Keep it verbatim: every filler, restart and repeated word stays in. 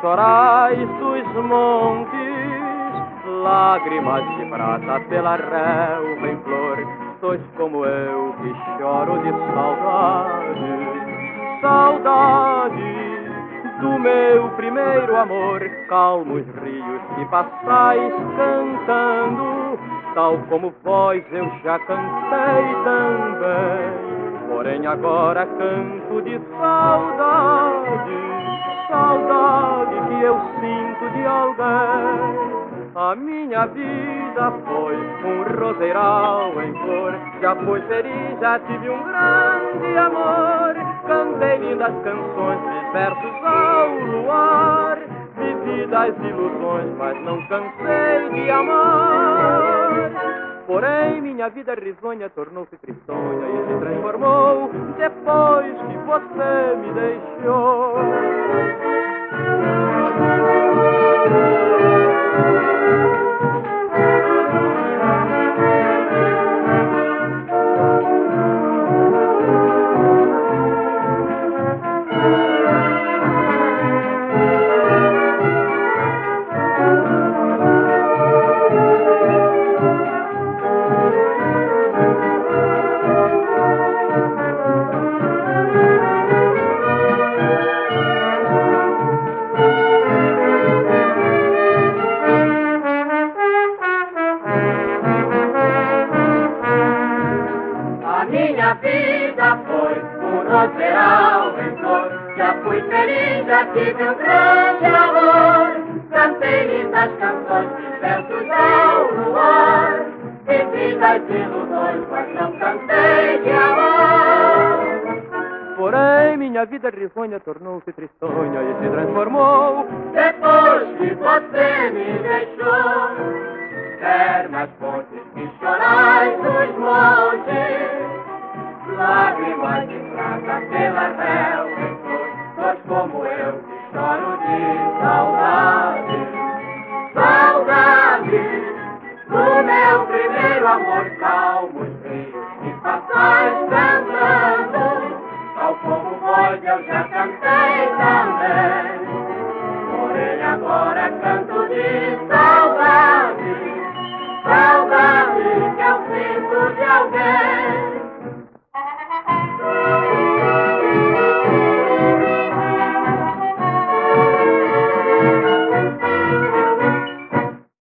litorais dos montes, lágrimas de prata pela relva em flor. Sois como eu que choro de saudade, saudade do meu primeiro amor. Calmos rios que passais cantando, tal como vós eu já cantei também. Porém agora canto de saudade, saudade que eu sinto de alguém. A minha vida foi um roseiral em flor, já fui feliz, já tive um grande amor. Cantei lindas canções, fiz versos ao luar, vivi das ilusões, mas não cansei de amar. Porém minha vida risonha tornou-se tristonha e se transformou depois que você me deixou. Minha vida foi um roseral em flor, já fui feliz, já tive um grande amor. Cantei lindas canções, fiz versos ao luar, vivi das ilusões, mas não cantei de amor. Porém minha vida risonha tornou-se tristonha e se transformou depois que você me deixou. Ternas fontes que chorais dos montes, lágrimas de prata pela relva em flor. Sois como eu que choro de saudade, saudade do meu primeiro amor. Calmos rios que passais cantando, tal como vós eu já cantei também. Porém agora canto de